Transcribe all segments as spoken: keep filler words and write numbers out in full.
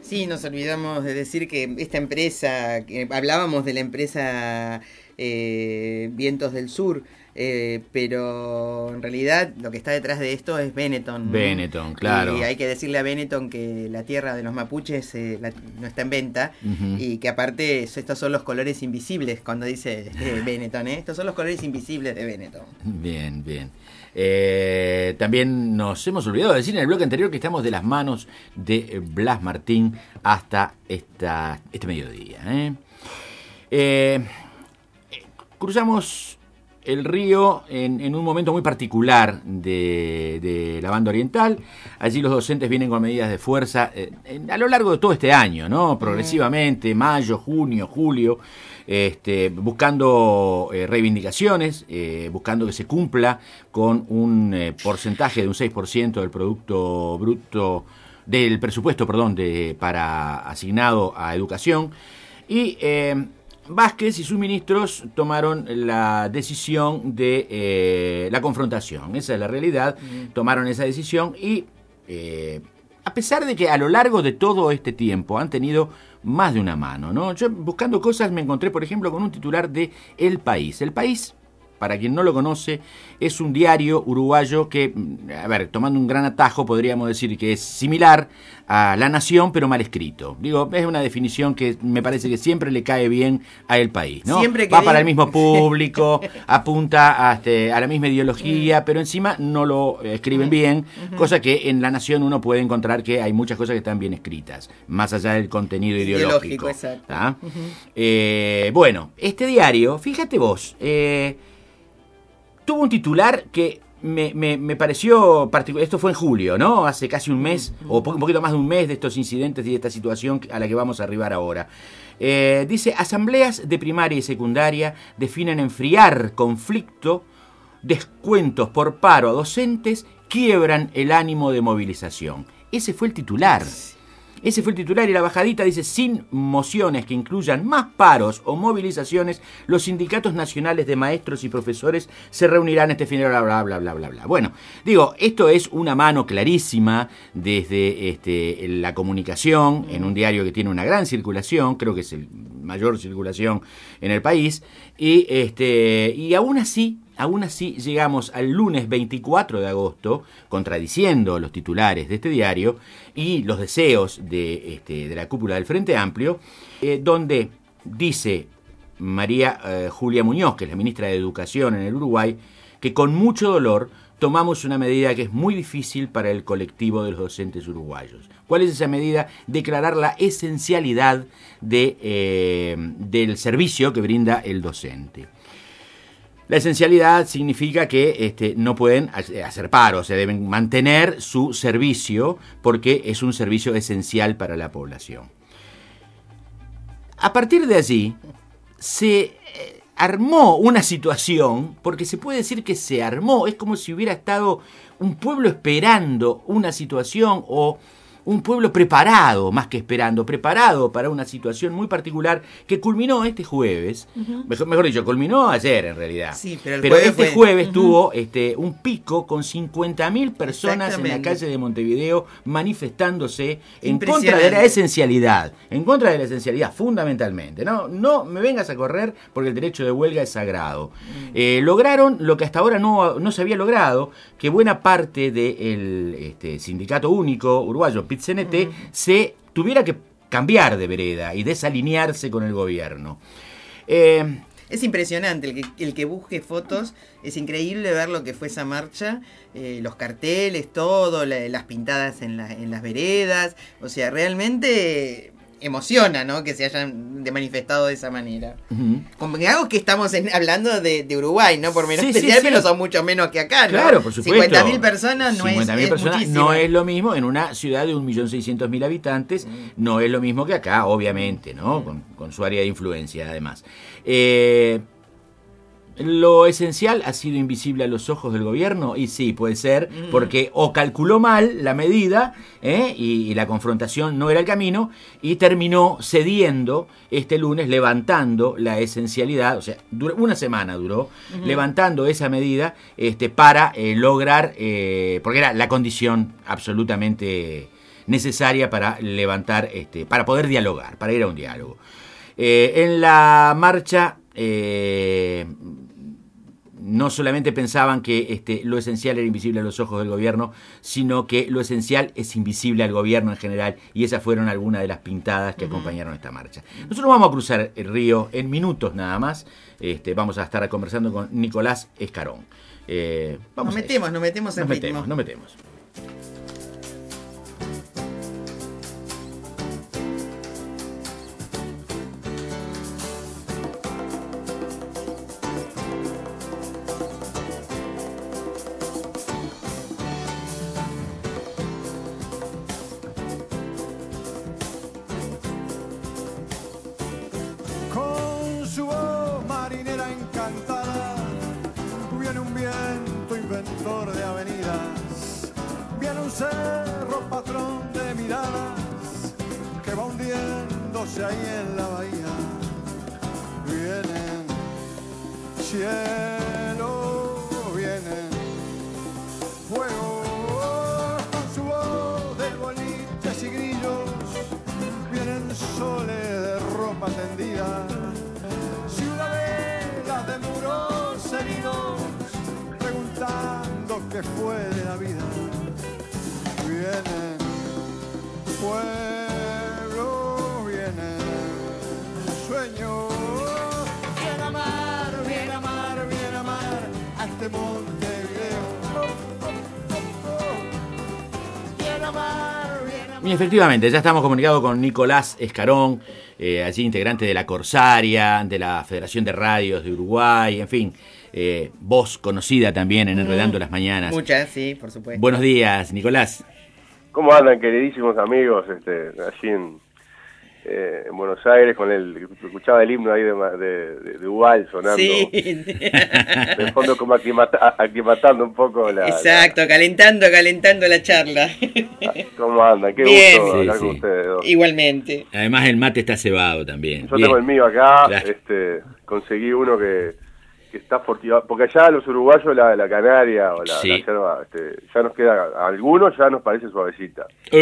Sí, nos olvidamos de decir que esta empresa, que hablábamos de la empresa eh, Vientos del Sur, eh, pero en realidad lo que está detrás de esto es Benetton, ¿no? Benetton, claro. Y hay que decirle a Benetton que la tierra de los mapuches eh, la, no está en venta, uh-huh. Y que aparte estos son los colores invisibles, cuando dice eh, Benetton, ¿eh? Estos son los colores invisibles de Benetton. Bien, bien. Eh, también nos hemos olvidado de decir en el bloque anterior que estamos de las manos de Blas Martín hasta esta, este mediodía. ¿eh? Eh, cruzamos el río en, en un momento muy particular de, de la banda oriental. Allí los docentes vienen con medidas de fuerza eh, en, a lo largo de todo este año, ¿no? Progresivamente, mayo, junio, julio, este, buscando eh, reivindicaciones, eh, buscando que se cumpla con un eh, porcentaje de un seis por ciento del producto bruto, del presupuesto, perdón, de, para asignado a educación. Y eh, Vázquez y sus ministros tomaron la decisión de eh, la confrontación. Esa es la realidad. Mm. Tomaron esa decisión y, eh, a pesar de que a lo largo de todo este tiempo han tenido más de una mano, ¿no? Yo buscando cosas me encontré, por ejemplo, con un titular de El País. El País, para quien no lo conoce, es un diario uruguayo que, a ver, tomando un gran atajo, podríamos decir que es similar a La Nación, pero mal escrito. Digo, es una definición que me parece que siempre le cae bien a El País, ¿no? Siempre que va digo... para el mismo público, apunta a, este, a la misma ideología, pero encima no lo escriben bien, uh-huh. Cosa que en La Nación uno puede encontrar que hay muchas cosas que están bien escritas, más allá del contenido ideológico. Ideológico, exacto. Uh-huh. Eh, bueno, este diario, fíjate vos, eh, tuvo un titular que me, me, me pareció particular. Esto fue en julio, ¿no? Hace casi un mes, mm-hmm. o po- un poquito más de un mes de estos incidentes y de esta situación a la que vamos a arribar ahora. Eh, dice, asambleas de primaria y secundaria definen enfriar conflicto, descuentos por paro a docentes quiebran el ánimo de movilización. Ese fue el titular. Ese fue el titular y la bajadita dice, sin mociones que incluyan más paros o movilizaciones, los sindicatos nacionales de maestros y profesores se reunirán este fin de bla, bla, bla, bla, bla, bla. Bueno, digo, esto es una mano clarísima desde este, la comunicación en un diario que tiene una gran circulación, creo que es el mayor circulación en el país, y, este, y aún así... Aún así, llegamos al lunes veinticuatro de agosto, contradiciendo los titulares de este diario y los deseos de, este, de la cúpula del Frente Amplio, eh, donde dice María eh, Julia Muñoz, que es la ministra de Educación en el Uruguay, que con mucho dolor tomamos una medida que es muy difícil para el colectivo de los docentes uruguayos. ¿Cuál es esa medida? Declarar la esencialidad de, eh, del servicio que brinda el docente. La esencialidad significa que este, no pueden hacer paro, se deben mantener su servicio porque es un servicio esencial para la población. A partir de allí se armó una situación, porque se puede decir que se armó, es como si hubiera estado un pueblo esperando una situación o un pueblo preparado, más que esperando, preparado para una situación muy particular que culminó este jueves, uh-huh. mejor, mejor dicho, culminó ayer en realidad. Sí, pero el pero jueves este fue... jueves uh-huh. tuvo este, un pico con cincuenta mil personas en la calle de Montevideo manifestándose en contra de la esencialidad, en contra de la esencialidad fundamentalmente. No, no me vengas a correr porque el derecho de huelga es sagrado. Uh-huh. Eh, lograron lo que hasta ahora no, no se había logrado, que buena parte del este, sindicato único uruguayo, P I T C N T, uh-huh. se tuviera que cambiar de vereda y desalinearse con el gobierno. Eh, es impresionante, el que, el que busque fotos, es increíble ver lo que fue esa marcha, eh, los carteles, todo, la, las pintadas en, la, en las veredas, o sea, realmente... emociona, ¿no? Que se hayan de manifestado de esa manera. Uh-huh. Convengamos que estamos en, hablando de, de Uruguay, ¿no? Por menos sí, sí, sí. Pero son mucho menos que acá, ¿no? Claro, por supuesto. cincuenta mil personas no cincuenta mil es, personas es no es lo mismo en una ciudad de un millón seiscientos mil habitantes, uh-huh. no es lo mismo que acá, obviamente, ¿no? Uh-huh. Con, con su área de influencia, además. Eh... ¿Lo esencial ha sido invisible a los ojos del gobierno? Y sí, puede ser, porque o calculó mal la medida ¿eh? y, y la confrontación no era el camino, y terminó cediendo este lunes, levantando la esencialidad, o sea, duró, una semana duró, uh-huh. levantando esa medida este, para eh, lograr, eh, porque era la condición absolutamente necesaria para levantar, este, para poder dialogar, para ir a un diálogo. Eh, en la marcha... Eh, no solamente pensaban que este, lo esencial era invisible a los ojos del gobierno, sino que lo esencial es invisible al gobierno en general, y esas fueron algunas de las pintadas que uh-huh. acompañaron esta marcha. Nosotros vamos a cruzar el río en minutos nada más, este, vamos a estar conversando con Nicolás Escarón. Eh, vamos nos metemos, nos metemos en nos ritmo. metemos, nos metemos. Ahí en la bahía vienen cielo, vienen fuego, con su voz de boliches y grillos, vienen soles de ropa tendida, ciudadelas de muros heridos, preguntando qué fue de la vida, vienen fuego. Sueño, bien amar, bien amar, bien amar a este Montevideo. Oh, oh, oh, oh. Bien amar, bien amar. Y efectivamente, ya estamos comunicados con Nicolás Escarón, eh, allí integrante de la Corsaria, de la Federación de Radios de Uruguay, en fin, eh, voz conocida también en Enredando mm, las Mañanas. Muchas, sí, por supuesto. Buenos días, Nicolás. ¿Cómo andan, queridísimos amigos? Este, allí en... Eh, en Buenos Aires, con el escuchaba el himno ahí de, de, de, de Ubal sonando sí. de fondo, como aclimata, aclimatando un poco la... Exacto, la... calentando, calentando la charla. ¿Cómo andan? Qué Bien. gusto sí, hablar sí. con ustedes dos. Igualmente. Además el mate está cebado también. Yo Bien. tengo el mío acá, Claro. este, conseguí uno que, que está fortificado, porque allá los uruguayos la, la canaria o la, Sí. la yerba, este, ya nos queda, a algunos ya nos parece suavecita. Uh,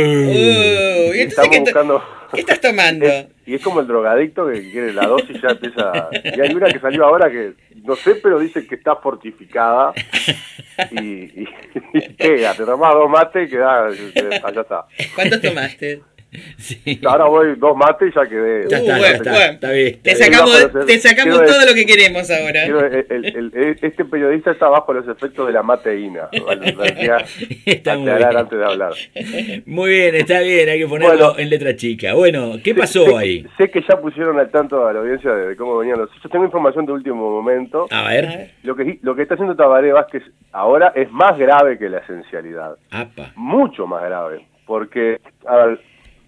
¿y entonces Estamos qué, to- buscando... ¿qué estás tomando? Es, y es como el drogadicto que quiere la dosis, ya empieza... Y hay una que salió ahora que, no sé, pero dice que está fortificada y, y, y pega. Te tomás dos mates y quedás, allá está. ¿Cuántos tomaste? Sí. Ahora voy dos mates y ya quedé. Ya Uh, está, bueno, ya está, bueno. está bien. Te está bien. sacamos, Bajo los- te sacamos quiero todo decir- lo que queremos ahora. Quiero- el- el- el- este periodista está bajo los efectos de la mateína. Vale, debería Está muy aclarar bien. antes de hablar. Muy bien, está bien, hay que ponerlo Bueno. en letra chica. Bueno, ¿qué Sé- pasó sé, ahí? Sé que ya pusieron al tanto a la audiencia de, de cómo venían los hechos. Tengo información de último momento. A ver. Lo que, lo que está haciendo Tabaré Vázquez ahora es más grave que la esencialidad. Apa. Mucho más grave. Porque, a ver,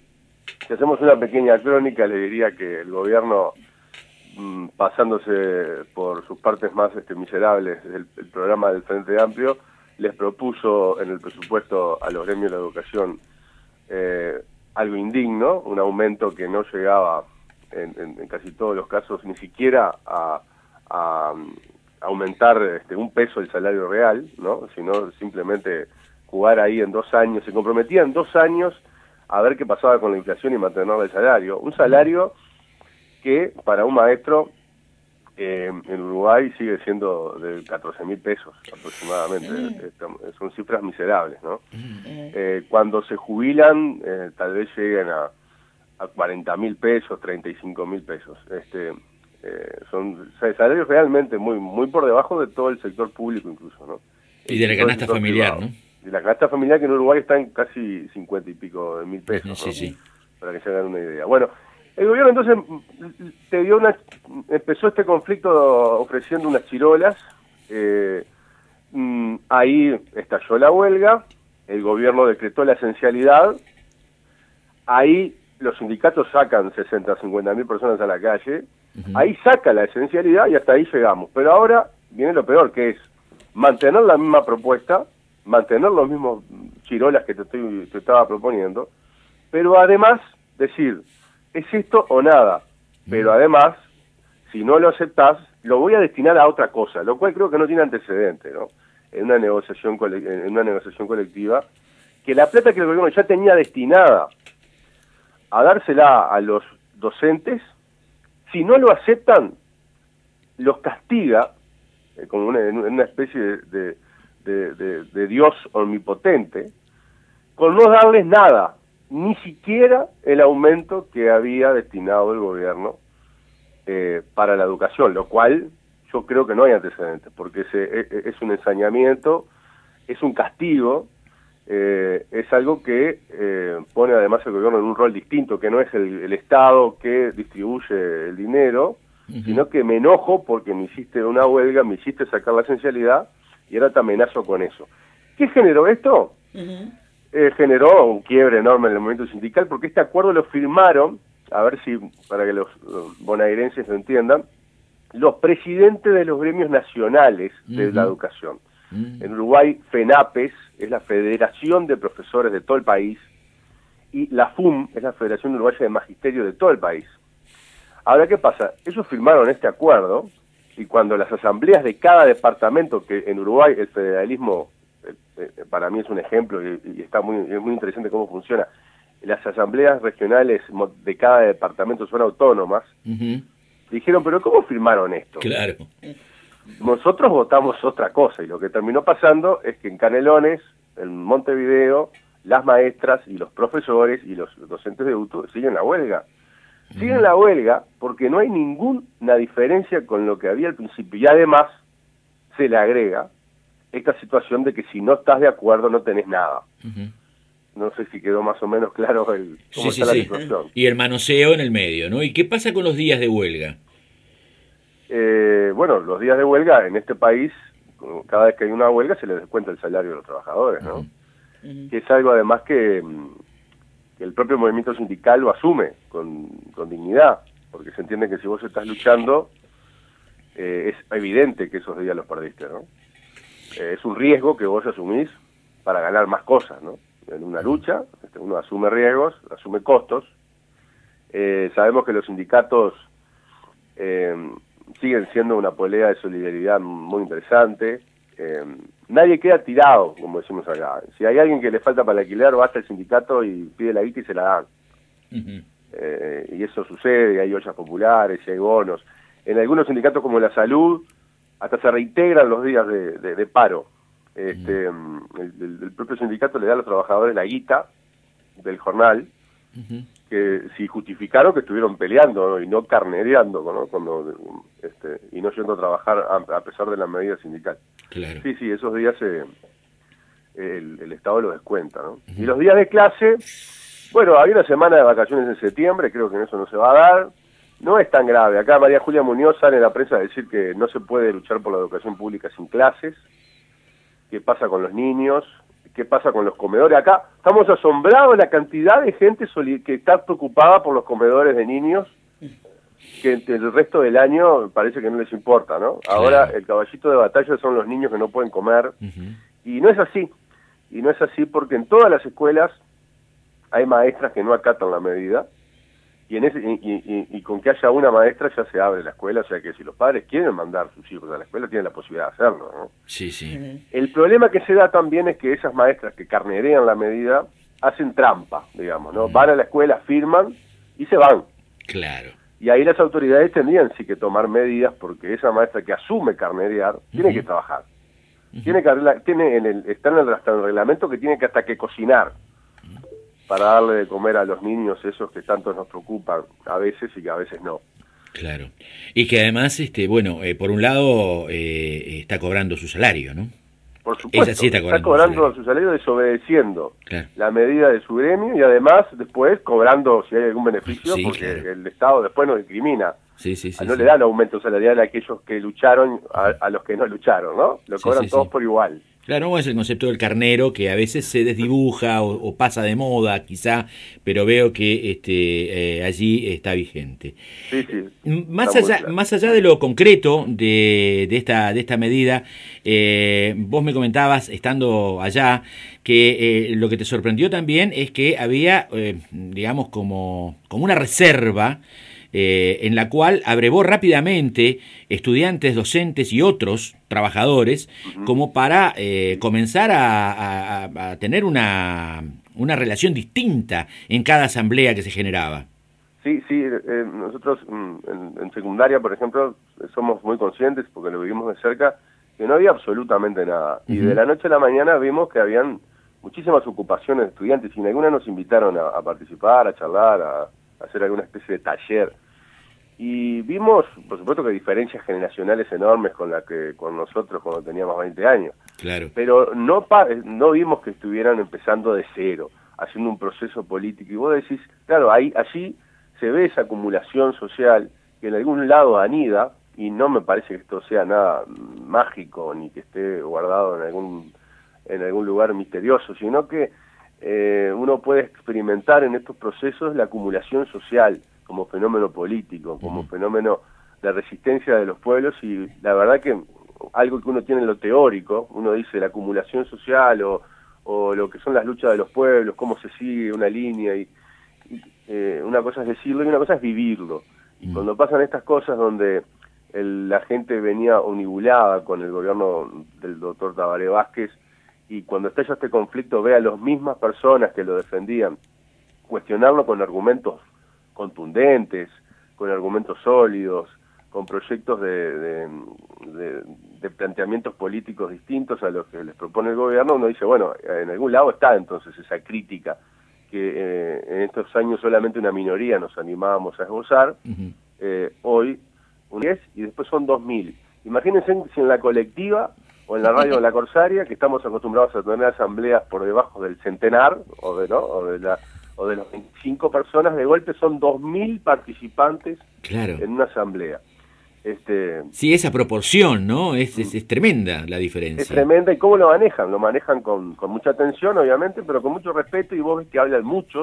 si hacemos una pequeña crónica, le diría que el gobierno, mmm, pasándose por sus partes más este, miserables del el programa del Frente Amplio, les propuso en el presupuesto a los gremios de la educación eh, algo indigno, un aumento que no llegaba en, en, en casi todos los casos ni siquiera a, a, a aumentar este, un peso el salario real, ¿no? Sino simplemente jugar ahí en dos años. Se comprometía en dos años a ver qué pasaba con la inflación y mantener el salario. Un salario que para un maestro eh, en Uruguay sigue siendo de catorce mil pesos aproximadamente. Mm. Son cifras miserables, ¿no? Mm. Eh, cuando se jubilan, eh, tal vez lleguen a, a cuarenta mil pesos, treinta y cinco mil pesos. Este, eh, son salarios realmente muy muy por debajo de todo el sector público incluso, ¿no? Y de la canasta familiar, privado. ¿no? De la canasta familiar, que en Uruguay está en casi cincuenta y pico de mil pesos, Sí, ¿no? sí. Para que se hagan una idea. Bueno, el gobierno entonces te dio una, empezó este conflicto ofreciendo unas chirolas, eh, mmm, ahí estalló la huelga, el gobierno decretó la esencialidad, ahí los sindicatos sacan sesenta, cincuenta mil personas a la calle, uh-huh. Ahí saca la esencialidad y hasta ahí llegamos. Pero ahora viene lo peor, que es mantener la misma propuesta, mantener los mismos chirolas que te, estoy, te estaba proponiendo, pero además decir, es esto o nada, pero además, si no lo aceptás, lo voy a destinar a otra cosa, lo cual creo que no tiene antecedente, ¿no? En una negociación cole- en una negociación colectiva, que la plata que el gobierno ya tenía destinada a dársela a los docentes, si no lo aceptan, los castiga, eh, como una, en una especie de, de, de, de, de Dios omnipotente, con no darles nada, ni siquiera el aumento que había destinado el gobierno eh, para la educación, lo cual yo creo que no hay antecedentes, porque se, es, es un ensañamiento, es un castigo, eh, es algo que eh, pone además el gobierno en un rol distinto, que no es el, el Estado que distribuye el dinero, uh-huh. sino que me enojo porque me hiciste una huelga, me hiciste sacar la esencialidad y ahora te amenazo con eso. ¿Qué generó esto? Uh-huh. Eh, generó un quiebre enorme en el movimiento sindical, porque este acuerdo lo firmaron, a ver si, para que los, los bonaerenses lo entiendan, los presidentes de los gremios nacionales de uh-huh. la educación. Uh-huh. En Uruguay, FENAPES es la Federación de Profesores de todo el país, y la F U M es la Federación Uruguaya de Magisterio de todo el país. Ahora, ¿qué pasa? Ellos firmaron este acuerdo, y cuando las asambleas de cada departamento, que en Uruguay el federalismo eh, eh, para mí es un ejemplo, y, y está muy, es muy interesante cómo funciona, las asambleas regionales de cada departamento son autónomas, uh-huh. dijeron, pero ¿cómo firmaron esto? Claro. Nosotros votamos otra cosa, y lo que terminó pasando es que en Canelones, en Montevideo, las maestras y los profesores y los docentes de U T U siguen la huelga. Siguen uh-huh. la huelga porque no hay ninguna diferencia con lo que había al principio, y además se le agrega esta situación de que si no estás de acuerdo no tenés nada. Uh-huh. No sé si quedó más o menos claro el, cómo sí, está sí, la sí. situación. Y el manoseo en el medio, ¿no? ¿Y qué pasa con los días de huelga? Eh, bueno, los días de huelga en este país, cada vez que hay una huelga se les descuenta el salario de los trabajadores, ¿no? Uh-huh. Que es algo además que, que el propio movimiento sindical lo asume con, con dignidad, porque se entiende que si vos estás luchando, eh, es evidente que esos días los perdiste, ¿no? Eh, es un riesgo que vos asumís para ganar más cosas, ¿no? En una lucha, uno asume riesgos, asume costos. Eh, sabemos que los sindicatos eh, siguen siendo una polea de solidaridad muy interesante. Eh, nadie queda tirado, como decimos acá. Si hay alguien que le falta para alquiler, va hasta el sindicato y pide la guita y se la dan. Uh-huh. Eh, y eso sucede, hay ollas populares, y hay bonos. En algunos sindicatos como la salud, hasta se reintegran los días de, de, de paro. Este, uh-huh. el, el propio sindicato le da a los trabajadores la guita del jornal, uh-huh. que si justificaron que estuvieron peleando, ¿no? Y no carnereando, ¿no? Cuando, este, y no yendo a trabajar a, a pesar de la medida sindical. Claro. Sí, sí, esos días eh, el, el Estado los descuenta, ¿no? Uh-huh. Y los días de clase, bueno, hay una semana de vacaciones en septiembre, creo que en eso no se va a dar. No es tan grave. Acá María Julia Muñoz sale en la prensa a decir que no se puede luchar por la educación pública sin clases. ¿Qué pasa con los niños? ¿Qué pasa con los comedores? Acá estamos asombrados de la cantidad de gente que está preocupada por los comedores de niños, que el resto del año parece que no les importa, ¿no? Claro. Ahora el caballito de batalla son los niños que no pueden comer, uh-huh. y no es así. Y no es así porque en todas las escuelas hay maestras que no acatan la medida, y, en ese, y, y, y con que haya una maestra ya se abre la escuela, o sea que si los padres quieren mandar a sus hijos a la escuela tienen la posibilidad de hacerlo, ¿no? Sí, sí. El problema que se da también es que esas maestras que carnerean la medida hacen trampa, digamos, ¿no? Mm. Van a la escuela, firman y se van. Claro. Y ahí las autoridades tendrían sí que tomar medidas porque esa maestra que asume carnerear uh-huh. tiene que trabajar. Uh-huh. Tiene que tiene en el, está en el, hasta el reglamento que tiene que hasta que cocinar para darle de comer a los niños esos que tanto nos preocupan a veces y que a veces no. Claro. Y que además, este, bueno, eh, por un lado eh, está cobrando su salario, ¿no? Por supuesto, sí está cobrando, está cobrando su, salario. su salario desobedeciendo claro. la medida de su gremio y además después cobrando si hay algún beneficio sí, porque claro. el Estado después nos discrimina. Sí, sí, sí, no sí. le dan aumento salarial a aquellos que lucharon a, a los que no lucharon, ¿no? Lo cobran sí, sí, todos sí. por igual. Claro, no es el concepto del carnero que a veces se desdibuja o, o pasa de moda, quizá, pero veo que este eh, allí está vigente. Sí, sí. Más allá, Claro. más allá de lo concreto de, de esta de esta medida, eh, vos me comentabas estando allá que eh, lo que te sorprendió también es que había, eh, digamos, como como una reserva. Eh, en la cual abrevó rápidamente estudiantes, docentes y otros trabajadores uh-huh. como para eh, comenzar a, a, a tener una, una relación distinta en cada asamblea que se generaba. Sí, sí, eh, nosotros en, en secundaria, por ejemplo, somos muy conscientes, porque lo vivimos de cerca, que no había absolutamente nada. Uh-huh. Y de la noche a la mañana vimos que habían muchísimas ocupaciones de estudiantes, y en algunas nos invitaron a, a participar, a charlar, a hacer alguna especie de taller. Y vimos, por supuesto, que diferencias generacionales enormes con la que con nosotros cuando teníamos veinte años. Claro. Pero no pa no vimos que estuvieran empezando de cero, haciendo un proceso político. Y vos decís, claro, ahí allí se ve esa acumulación social que en algún lado anida, y no me parece que esto sea nada mágico ni que esté guardado en algún en algún lugar misterioso, sino que eh, uno puede experimentar en estos procesos la acumulación social como fenómeno político, como uh-huh. fenómeno de resistencia de los pueblos, y la verdad que algo que uno tiene en lo teórico, uno dice la acumulación social o, o lo que son las luchas de los pueblos, cómo se sigue una línea, y, y eh, una cosa es decirlo y una cosa es vivirlo. Y uh-huh. cuando pasan estas cosas donde el, la gente venía onibulada con el gobierno del doctor Tabaré Vázquez, y cuando estalla este conflicto ve a las mismas personas que lo defendían cuestionarlo con argumentos contundentes, con argumentos sólidos, con proyectos de, de, de, de planteamientos políticos distintos a los que les propone el gobierno, uno dice, bueno, en algún lado está entonces esa crítica que eh, en estos años solamente una minoría nos animábamos a esbozar, uh-huh. eh, hoy un diez y después son dos mil. Imagínense si en la colectiva o en la radio de la Corsaria, que estamos acostumbrados a tener asambleas por debajo del centenar, o de, ¿no? o de la o de los veinticinco personas, de golpe son dos mil participantes claro. en una asamblea. Este, sí, esa proporción, ¿no? Es, es, es tremenda la diferencia. Es tremenda, y cómo lo manejan, lo manejan con, con mucha atención, obviamente, pero con mucho respeto, y vos ves que hablan muchos,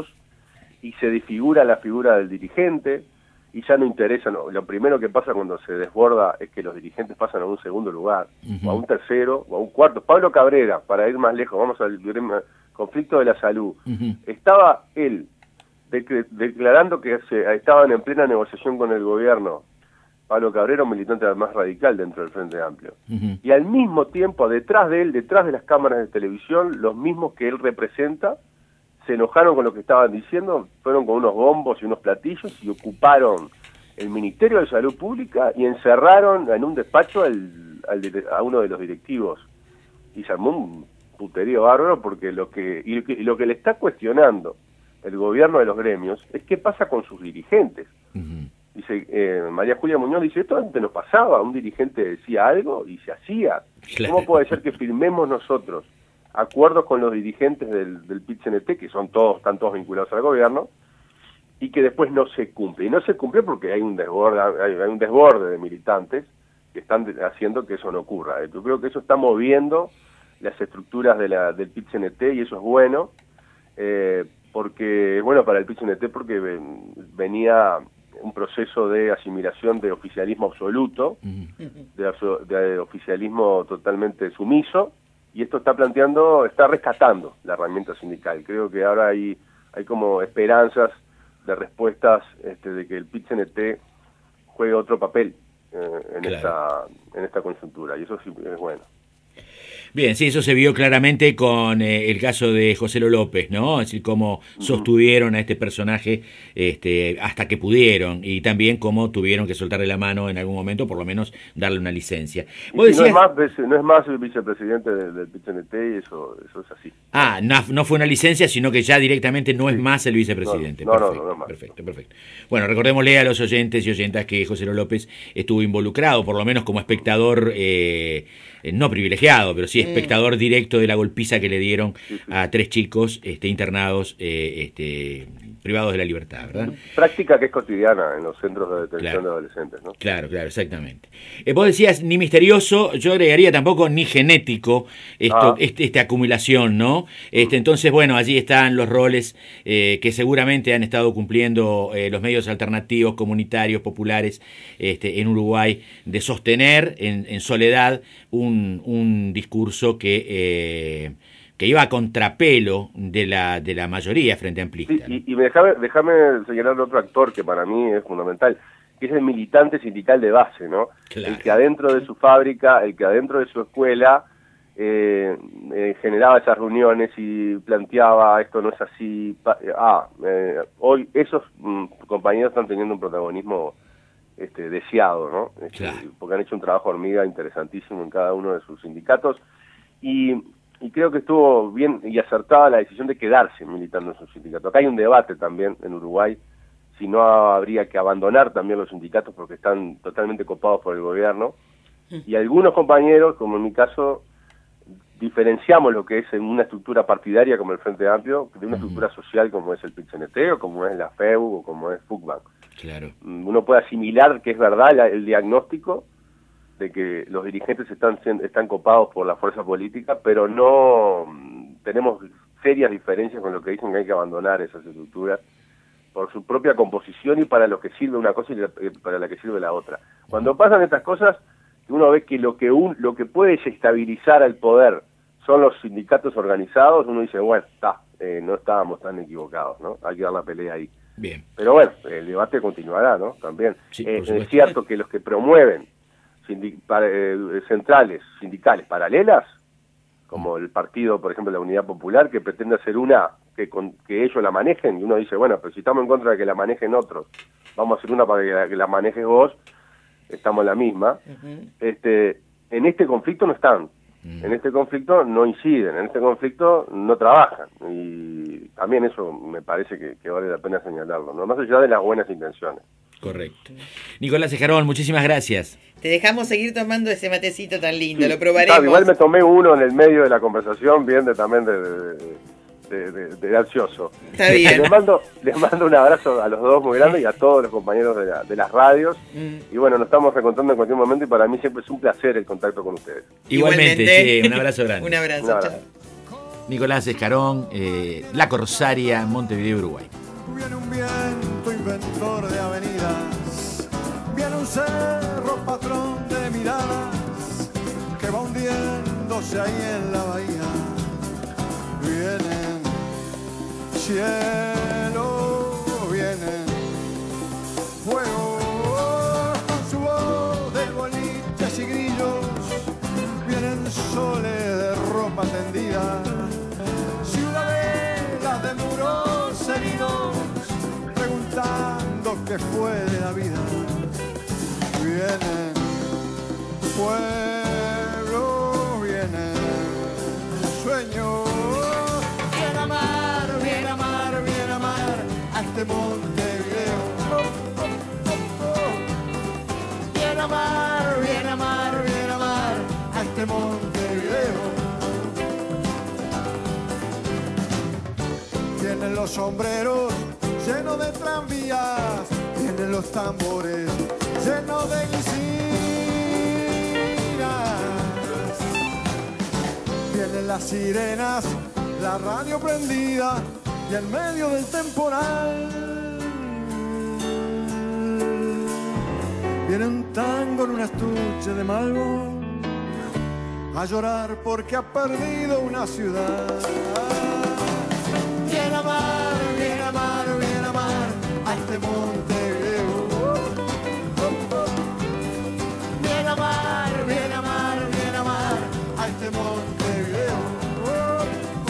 y se desfigura la figura del dirigente, y ya no interesa, no, lo primero que pasa cuando se desborda es que los dirigentes pasan a un segundo lugar, uh-huh. o a un tercero, o a un cuarto. Pablo Cabrera, para ir más lejos, vamos al conflicto de la salud, uh-huh. estaba él de, declarando que se, estaban en plena negociación con el gobierno, Pablo Cabrera, un militante más radical dentro del Frente Amplio, uh-huh. y al mismo tiempo, detrás de él, detrás de las cámaras de televisión, los mismos que él representa, se enojaron con lo que estaban diciendo, fueron con unos bombos y unos platillos y ocuparon el Ministerio de Salud Pública y encerraron en un despacho al, al, a uno de los directivos. Y se armó un puterío bárbaro, porque lo que, y lo que, y lo que le está cuestionando el gobierno de los gremios es qué pasa con sus dirigentes. Uh-huh. Dice, eh, María Julia Muñoz dice, esto antes no pasaba, un dirigente decía algo y se hacía. Claro. ¿Cómo puede ser que firmemos nosotros acuerdos con los dirigentes del, del P I T C N T, que son todos, están todos vinculados al gobierno, y que después no se cumple? Y no se cumple porque hay un desborde, hay, hay un desborde de militantes que están de, haciendo que eso no ocurra. Yo creo que eso está moviendo las estructuras de la, del P I T C N T, y eso es bueno, eh, porque es bueno para el P I T C N T porque ven, venía un proceso de asimilación de oficialismo absoluto, de, de oficialismo totalmente sumiso, y esto está planteando, está rescatando la herramienta sindical. Creo que ahora hay, hay como esperanzas de respuestas este, de que el P I T C N T juegue otro papel eh, en, claro. esta, en esta coyuntura, y eso sí es bueno. Bien, sí, eso se vio claramente con eh, el caso de José Lo López, ¿no? Es decir, cómo uh-huh. sostuvieron a este personaje este, hasta que pudieron, y también cómo tuvieron que soltarle la mano en algún momento, por lo menos darle una licencia. ¿Vos decías... no, es más, no es más el vicepresidente del, del P I T C N T, y eso, eso es así. Ah, no, no fue una licencia, sino que ya directamente no sí. es más el vicepresidente. No, perfecto, no, no, no, no perfecto, perfecto. Bueno, recordémosle a los oyentes y oyentas que José Lo López estuvo involucrado, por lo menos como espectador, eh, no privilegiado, pero sí espectador directo de la golpiza que le dieron a tres chicos este, internados eh, este, privados de la libertad, ¿verdad? Práctica que es cotidiana en los centros de detención Claro. de adolescentes, ¿no? Claro, claro, exactamente. Eh, vos decías ni misterioso, yo agregaría tampoco ni genético esto, Ah. este, esta acumulación, ¿no? Este, entonces, bueno, allí están los roles eh, que seguramente han estado cumpliendo eh, los medios alternativos, comunitarios, populares, este, en Uruguay, de sostener en, en soledad un, un discurso que eh, que iba a contrapelo de la de la mayoría frente amplista. Sí, ¿no? y, y déjame, déjame señalar otro actor que para mí es fundamental, que es el militante sindical de base, ¿no? Claro. El que adentro de su fábrica, el que adentro de su escuela eh, eh, generaba esas reuniones y planteaba esto no es así. Pa- ah, eh, hoy esos mm, compañeros están teniendo un protagonismo este, deseado, ¿no? Este, Claro. Porque han hecho un trabajo hormiga interesantísimo en cada uno de sus sindicatos y Y creo que estuvo bien y acertada la decisión de quedarse militando en su sindicato. Acá hay un debate también en Uruguay, si no habría que abandonar también los sindicatos porque están totalmente copados por el gobierno. Y algunos compañeros, como en mi caso, diferenciamos lo que es en una estructura partidaria como el Frente Amplio, de una Ujú. estructura social como es el P I C N T, o como es la F E U, o como es FUCBAN. Claro. Uno puede asimilar que es verdad la- el diagnóstico de que los dirigentes están sien- están copados por la fuerza política, pero no mm, tenemos serias diferencias con lo que dicen que hay que abandonar esas estructuras por su propia composición y para lo que sirve una cosa y la- eh, para la que sirve la otra. Cuando pasan estas cosas, uno ve que lo que un, lo que puede desestabilizar al poder son los sindicatos organizados, uno dice, bueno, está, eh, no estábamos tan equivocados, ¿no? Hay que dar la pelea ahí. Bien. Pero bueno, el debate continuará, ¿no? También. Sí, Eh, por supuesto. es cierto que los que promueven sindi- para- eh, centrales sindicales paralelas, como el partido, por ejemplo, la Unidad Popular, que pretende hacer una que, con, que ellos la manejen, y uno dice, bueno, pero si estamos en contra de que la manejen otros, vamos a hacer una para que la, que la manejes vos, estamos en la misma. Ujú. este En este conflicto no están, Mm. en este conflicto no inciden, en este conflicto no trabajan, y también eso me parece que, que vale la pena señalarlo, ¿no? Más allá de las buenas intenciones. Correcto. Nicolás Escarón, muchísimas gracias. Te dejamos seguir tomando ese matecito tan lindo, lo probaremos. Claro, igual me tomé uno en el medio de la conversación, bien de también de, de, de, de- de ansioso. Está bien. Les mando, les mando un abrazo a los dos muy grande y a todos los compañeros de, la- de las radios. Mm. Y bueno, nos estamos reencontrando en cualquier momento y para mí siempre es un placer el contacto con ustedes. Igualmente, che, un abrazo grande. Un abrazo, Un abrazo. chao. Nicolás Escarón, eh, La Corsaria, Montevideo, Uruguay. Viene un viento inventor de avenidas, viene un cerro patrón de miradas, que va hundiéndose ahí en la bahía. Vienen cielo, vienen fuego, con su voz de boliches y grillos, vienen soles de ropa tendida, ciudadelas de muros heridos, preguntando qué fue de la vida. Vienen pueblo, vienen sueños. Viene amar, viene amar, viene amar a este Montevideo. Oh, oh, oh, oh. Viene amar, viene amar, viene amar a este Montevideo. Vienen los sombreros llenos de tranvías, vienen los tambores llenos de guisinas, vienen las sirenas, la radio prendida y en medio del temporal viene un tango en un estuche de malvo a llorar porque ha perdido una ciudad. Viene a amar, viene a amar, viene a amar a este Montevideo. Oh, oh, oh. Viene a amar, viene a amar, viene a amar a este Montevideo. Oh,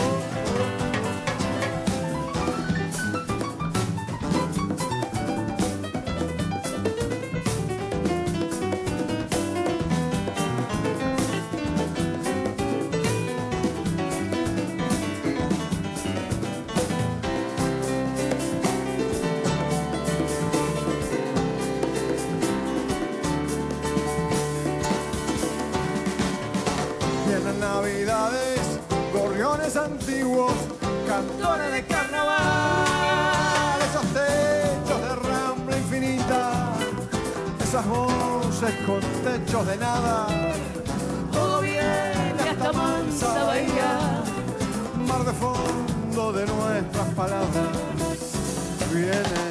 Vienen navidades, gorriones antiguos, cantores de carnaval, esas voces con techos de nada. Todo viene hasta mansa bahía, mar de fondo de nuestras palabras. Viene